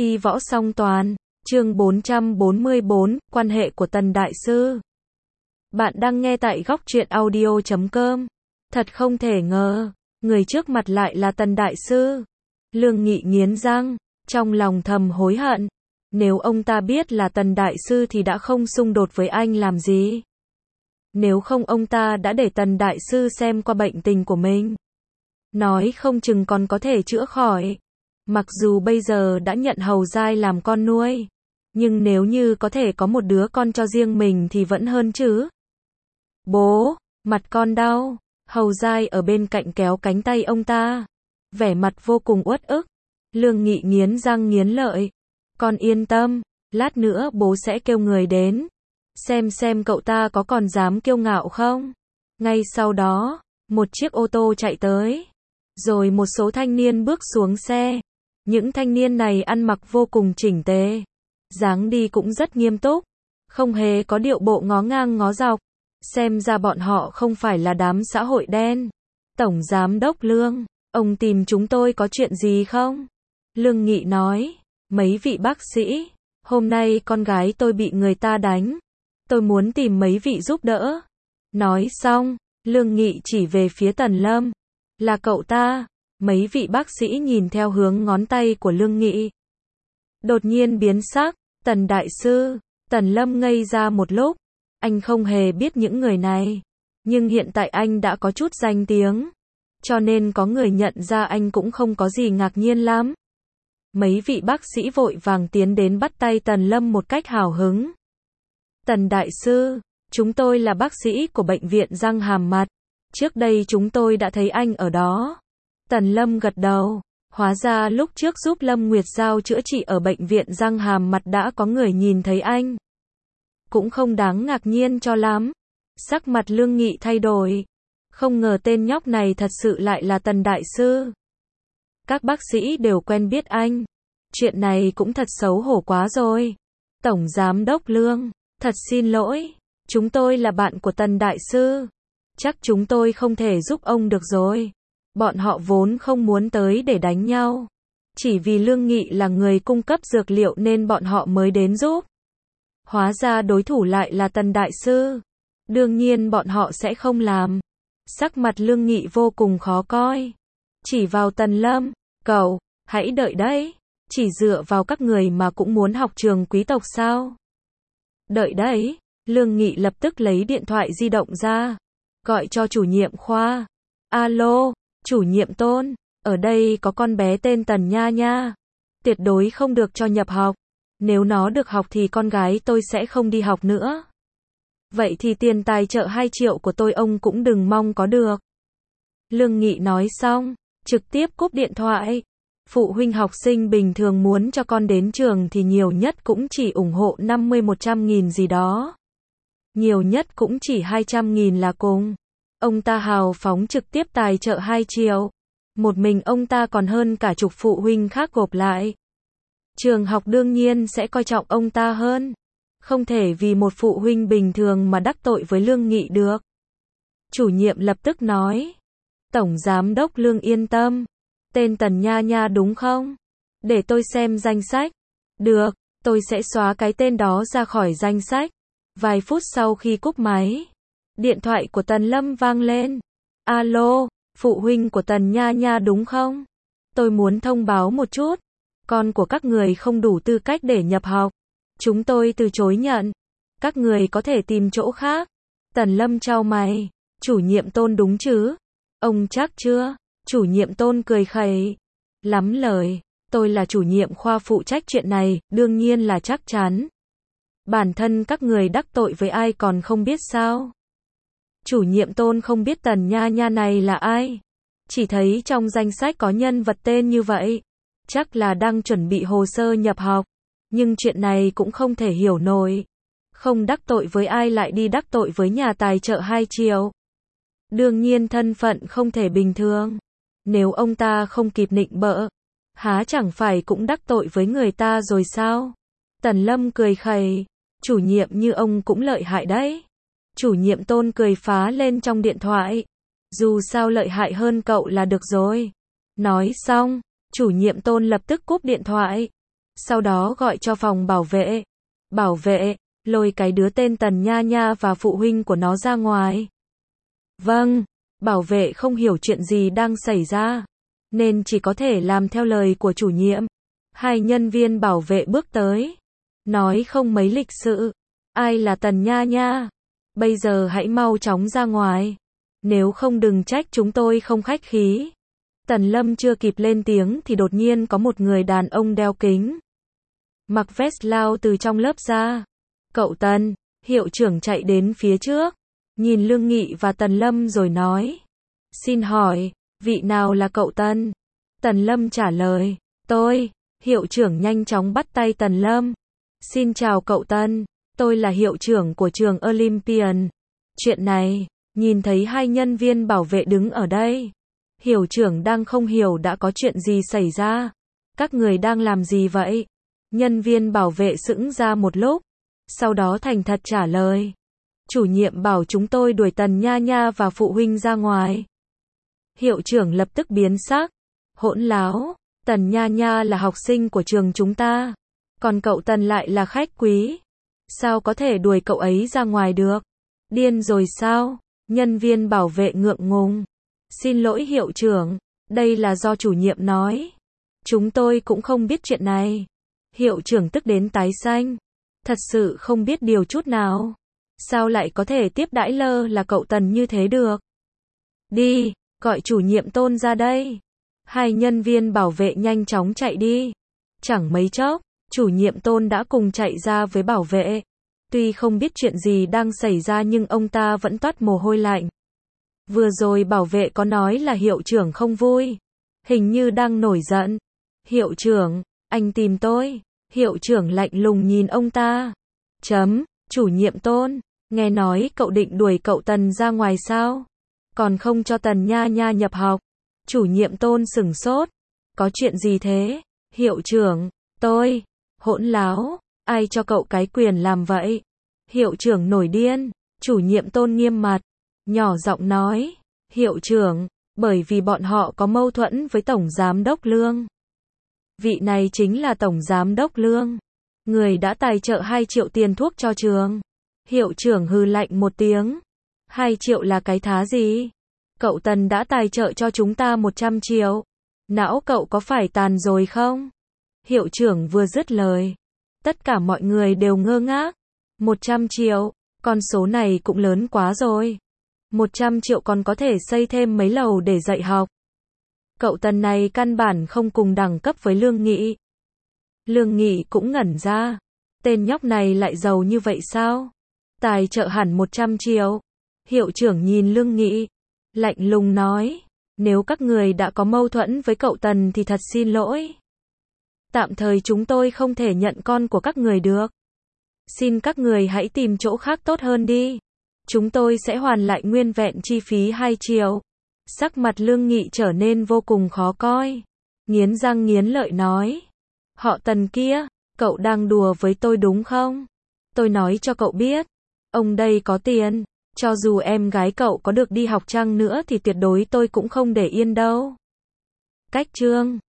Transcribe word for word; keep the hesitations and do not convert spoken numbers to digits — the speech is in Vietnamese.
Y võ song toàn, chương bốn trăm bốn mươi bốn, quan hệ của Tần Đại Sư. Bạn đang nghe tại góc truyện audio chấm com. Thật không thể ngờ, người trước mặt lại là Tần Đại Sư. Lương Nghị nghiến răng, trong lòng thầm hối hận. Nếu ông ta biết là Tần Đại Sư thì đã không xung đột với anh làm gì. Nếu không ông ta đã để Tần Đại Sư xem qua bệnh tình của mình. Nói không chừng còn có thể chữa khỏi. Mặc dù bây giờ đã nhận Hầu Giai làm con nuôi, nhưng nếu như có thể có một đứa con cho riêng mình thì vẫn hơn chứ. Bố, mặt con đau. Hầu Giai ở bên cạnh kéo cánh tay ông ta, vẻ mặt vô cùng uất ức. Lương Nghị nghiến răng nghiến lợi. Con yên tâm, lát nữa bố sẽ kêu người đến, xem xem cậu ta có còn dám kiêu ngạo không. Ngay sau đó, một chiếc ô tô chạy tới, rồi một số thanh niên bước xuống xe. Những thanh niên này ăn mặc vô cùng chỉnh tề, dáng đi cũng rất nghiêm túc, không hề có điệu bộ ngó ngang ngó dọc. Xem ra bọn họ không phải là đám xã hội đen. Tổng Giám đốc Lương, ông tìm chúng tôi có chuyện gì không? Lương Nghị nói, mấy vị bác sĩ, hôm nay con gái tôi bị người ta đánh. Tôi muốn tìm mấy vị giúp đỡ. Nói xong, Lương Nghị chỉ về phía Tần Lâm. Là cậu ta. Mấy vị bác sĩ nhìn theo hướng ngón tay của Lương Nghị, đột nhiên biến sắc. Tần Đại Sư. Tần Lâm ngây ra một lúc. Anh không hề biết những người này, nhưng hiện tại anh đã có chút danh tiếng, cho nên có người nhận ra anh cũng không có gì ngạc nhiên lắm. Mấy vị bác sĩ vội vàng tiến đến bắt tay Tần Lâm một cách hào hứng. Tần Đại Sư, chúng tôi là bác sĩ của bệnh viện răng hàm mặt. Trước đây chúng tôi đã thấy anh ở đó. Tần Lâm gật đầu. Hóa ra lúc trước giúp Lâm Nguyệt Giao chữa trị ở bệnh viện răng hàm mặt đã có người nhìn thấy anh. Cũng không đáng ngạc nhiên cho lắm. Sắc mặt Lương Nghị thay đổi. Không ngờ tên nhóc này thật sự lại là Tần Đại Sư. Các bác sĩ đều quen biết anh. Chuyện này cũng thật xấu hổ quá rồi. Tổng Giám đốc Lương, thật xin lỗi. Chúng tôi là bạn của Tần Đại Sư. Chắc chúng tôi không thể giúp ông được rồi. Bọn họ vốn không muốn tới để đánh nhau. Chỉ vì Lương Nghị là người cung cấp dược liệu nên bọn họ mới đến giúp. Hóa ra đối thủ lại là Tần Đại Sư. Đương nhiên bọn họ sẽ không làm. Sắc mặt Lương Nghị vô cùng khó coi. Chỉ vào Tần Lâm, cậu, hãy đợi đấy. Chỉ dựa vào các người mà cũng muốn học trường quý tộc sao? Đợi đấy. Lương Nghị lập tức lấy điện thoại di động ra, gọi cho chủ nhiệm khoa. Alo, chủ nhiệm Tôn, ở đây có con bé tên Tần Nha Nha. Tuyệt đối không được cho nhập học. Nếu nó được học thì con gái tôi sẽ không đi học nữa. Vậy thì tiền tài trợ hai triệu của tôi ông cũng đừng mong có được. Lương Nghị nói xong, trực tiếp cúp điện thoại. Phụ huynh học sinh bình thường muốn cho con đến trường thì nhiều nhất cũng chỉ ủng hộ năm mươi một trăm nghìn gì đó. Nhiều nhất cũng chỉ hai trăm nghìn là cùng. Ông ta hào phóng trực tiếp tài trợ hai triệu. Một mình ông ta còn hơn cả chục phụ huynh khác gộp lại. Trường học đương nhiên sẽ coi trọng ông ta hơn. Không thể vì một phụ huynh bình thường mà đắc tội với Lương Nghị được. Chủ nhiệm lập tức nói. Tổng Giám đốc Lương yên tâm. Tên Tần Nha Nha đúng không? Để tôi xem danh sách. Được, tôi sẽ xóa cái tên đó ra khỏi danh sách. Vài phút sau khi cúp máy, điện thoại của Tần Lâm vang lên. Alo, phụ huynh của Tần Nha Nha đúng không? Tôi muốn thông báo một chút. Con của các người không đủ tư cách để nhập học. Chúng tôi từ chối nhận. Các người có thể tìm chỗ khác. Tần Lâm chau mày. Chủ nhiệm Tôn đúng chứ? Ông chắc chưa? Chủ nhiệm Tôn cười khẩy. Lắm lời. Tôi là chủ nhiệm khoa phụ trách chuyện này, đương nhiên là chắc chắn. Bản thân các người đắc tội với ai còn không biết sao? Chủ nhiệm Tôn không biết Tần Nha Nha này là ai. Chỉ thấy trong danh sách có nhân vật tên như vậy. Chắc là đang chuẩn bị hồ sơ nhập học. Nhưng chuyện này cũng không thể hiểu nổi. Không đắc tội với ai lại đi đắc tội với nhà tài trợ hai triệu. Đương nhiên thân phận không thể bình thường. Nếu ông ta không kịp nịnh bợ, há chẳng phải cũng đắc tội với người ta rồi sao? Tần Lâm cười khẩy. Chủ nhiệm như ông cũng lợi hại đấy. Chủ nhiệm Tôn cười phá lên trong điện thoại. Dù sao lợi hại hơn cậu là được rồi. Nói xong, chủ nhiệm Tôn lập tức cúp điện thoại. Sau đó gọi cho phòng bảo vệ. Bảo vệ, lôi cái đứa tên Tần Nha Nha và phụ huynh của nó ra ngoài. Vâng, bảo vệ không hiểu chuyện gì đang xảy ra, nên chỉ có thể làm theo lời của chủ nhiệm. Hai nhân viên bảo vệ bước tới, nói không mấy lịch sự. Ai là Tần Nha Nha? Bây giờ hãy mau chóng ra ngoài. Nếu không đừng trách chúng tôi không khách khí. Tần Lâm chưa kịp lên tiếng thì đột nhiên có một người đàn ông đeo kính, mặc vest lao từ trong lớp ra. Cậu Tần, hiệu trưởng chạy đến phía trước, nhìn Lương Nghị và Tần Lâm rồi nói. Xin hỏi, vị nào là cậu Tần? Tần Lâm trả lời, tôi. Hiệu trưởng nhanh chóng bắt tay Tần Lâm. Xin chào cậu Tần, tôi là hiệu trưởng của trường Olympian. Chuyện này, nhìn thấy hai nhân viên bảo vệ đứng ở đây. Hiệu trưởng đang không hiểu đã có chuyện gì xảy ra. Các người đang làm gì vậy? Nhân viên bảo vệ sững ra một lúc, sau đó thành thật trả lời. Chủ nhiệm bảo chúng tôi đuổi Tần Nha Nha và phụ huynh ra ngoài. Hiệu trưởng lập tức biến sắc. Hỗn láo, Tần Nha Nha là học sinh của trường chúng ta, còn cậu Tần lại là khách quý. Sao có thể đuổi cậu ấy ra ngoài được? Điên rồi sao? Nhân viên bảo vệ ngượng ngùng. Xin lỗi hiệu trưởng, đây là do chủ nhiệm nói. Chúng tôi cũng không biết chuyện này. Hiệu trưởng tức đến tái xanh. Thật sự không biết điều chút nào. Sao lại có thể tiếp đãi lơ là cậu Tần như thế được? Đi, gọi chủ nhiệm Tôn ra đây. Hai nhân viên bảo vệ nhanh chóng chạy đi. Chẳng mấy chốc, chủ nhiệm Tôn đã cùng chạy ra với bảo vệ. Tuy không biết chuyện gì đang xảy ra nhưng ông ta vẫn toát mồ hôi lạnh. Vừa rồi bảo vệ có nói là hiệu trưởng không vui. Hình như đang nổi giận. Hiệu trưởng, anh tìm tôi. Hiệu trưởng lạnh lùng nhìn ông ta. Chấm, chủ nhiệm Tôn, nghe nói cậu định đuổi cậu Tần ra ngoài sao? Còn không cho Tần Nha Nha nhập học. Chủ nhiệm Tôn sửng sốt. Có chuyện gì thế? Hiệu trưởng, tôi. Hỗn láo, ai cho cậu cái quyền làm vậy? Hiệu trưởng nổi điên. Chủ nhiệm Tôn nghiêm mặt, nhỏ giọng nói. Hiệu trưởng, bởi vì bọn họ có mâu thuẫn với Tổng Giám đốc Lương. Vị này chính là Tổng Giám đốc Lương, người đã tài trợ hai triệu tiền thuốc cho trường. Hiệu trưởng hừ lạnh một tiếng. hai triệu là cái thá gì? Cậu Tần đã tài trợ cho chúng ta một trăm triệu. Não cậu có phải tàn rồi không? Hiệu trưởng vừa dứt lời, tất cả mọi người đều ngơ ngác. một trăm triệu, con số này cũng lớn quá rồi. một trăm triệu còn có thể xây thêm mấy lầu để dạy học. Cậu Tần này căn bản không cùng đẳng cấp với Lương Nghị. Lương Nghị cũng ngẩn ra. Tên nhóc này lại giàu như vậy sao? Tài trợ hẳn một trăm triệu. Hiệu trưởng nhìn Lương Nghị, lạnh lùng nói. Nếu các người đã có mâu thuẫn với cậu Tần thì thật xin lỗi. Tạm thời chúng tôi không thể nhận con của các người được. Xin các người hãy tìm chỗ khác tốt hơn đi. Chúng tôi sẽ hoàn lại nguyên vẹn chi phí hai triệu. Sắc mặt Lương Nghị trở nên vô cùng khó coi. Nghiến răng nghiến lợi nói. Họ Tần kia, cậu đang đùa với tôi đúng không? Tôi nói cho cậu biết, ông đây có tiền. Cho dù em gái cậu có được đi học chăng nữa thì tuyệt đối tôi cũng không để yên đâu. Cách chương